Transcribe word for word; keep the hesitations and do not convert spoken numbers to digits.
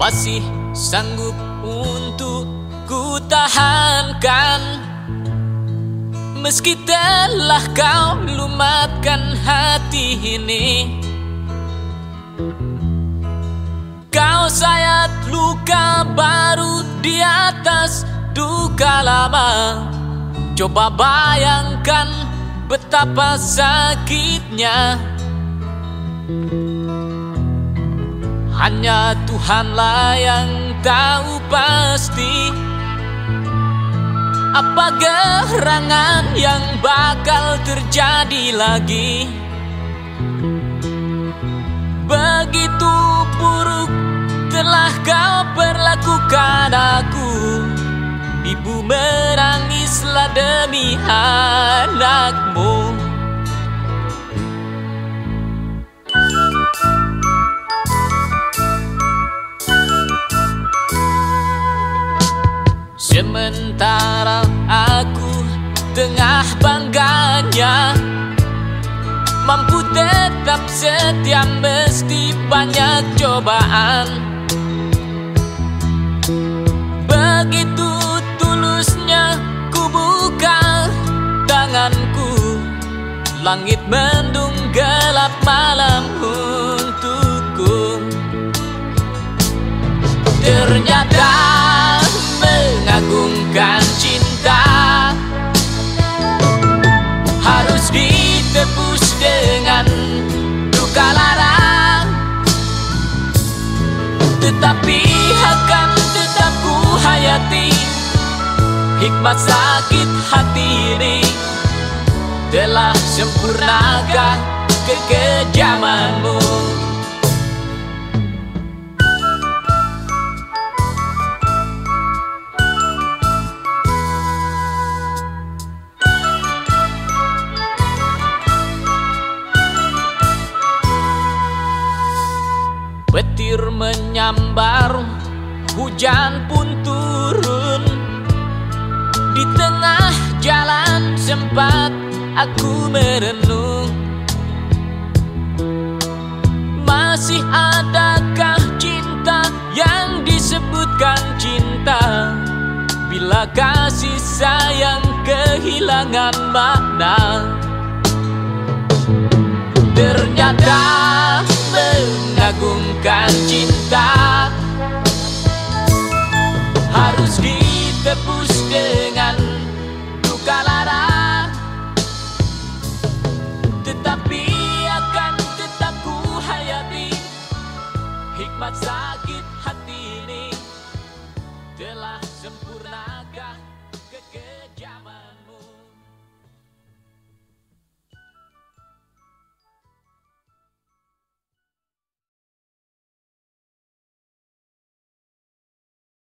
masih sanggup untuk ku tahankan, meski telah kau lumatkan hati ini. Kau sayat luka baru di atas duka lama. Coba bayangkan betapa sakitnya. Hanya Tuhanlah yang tahu pasti apa gerangan yang bakal terjadi lagi. Begitu buruk telah kau perlakukan aku. Ibu menangislah demi anakmu. Sementara aku tengah bangganya mampu tetap setia meski banyak cobaan. Begitu tulusnya ku buka tanganku, langit mendung gelap malam untukku. Ternyata mengagungkan cinta harus ditebus dengan duka lara, tetapi akan tetap ku hayati. Hikmat sakit hati ini telah sempurnakah kekejamanmu? Petir menyambar, hujan pun turun. Di tengah jalan sempat aku merenung, masih adakah cinta yang disebutkan cinta bila kasih sayang kehilangan makna? Ternyata mengagungkan cinta harus ditebus dengan duka lara, tetapi akan tetap ku hayati. Hikmat sakit hati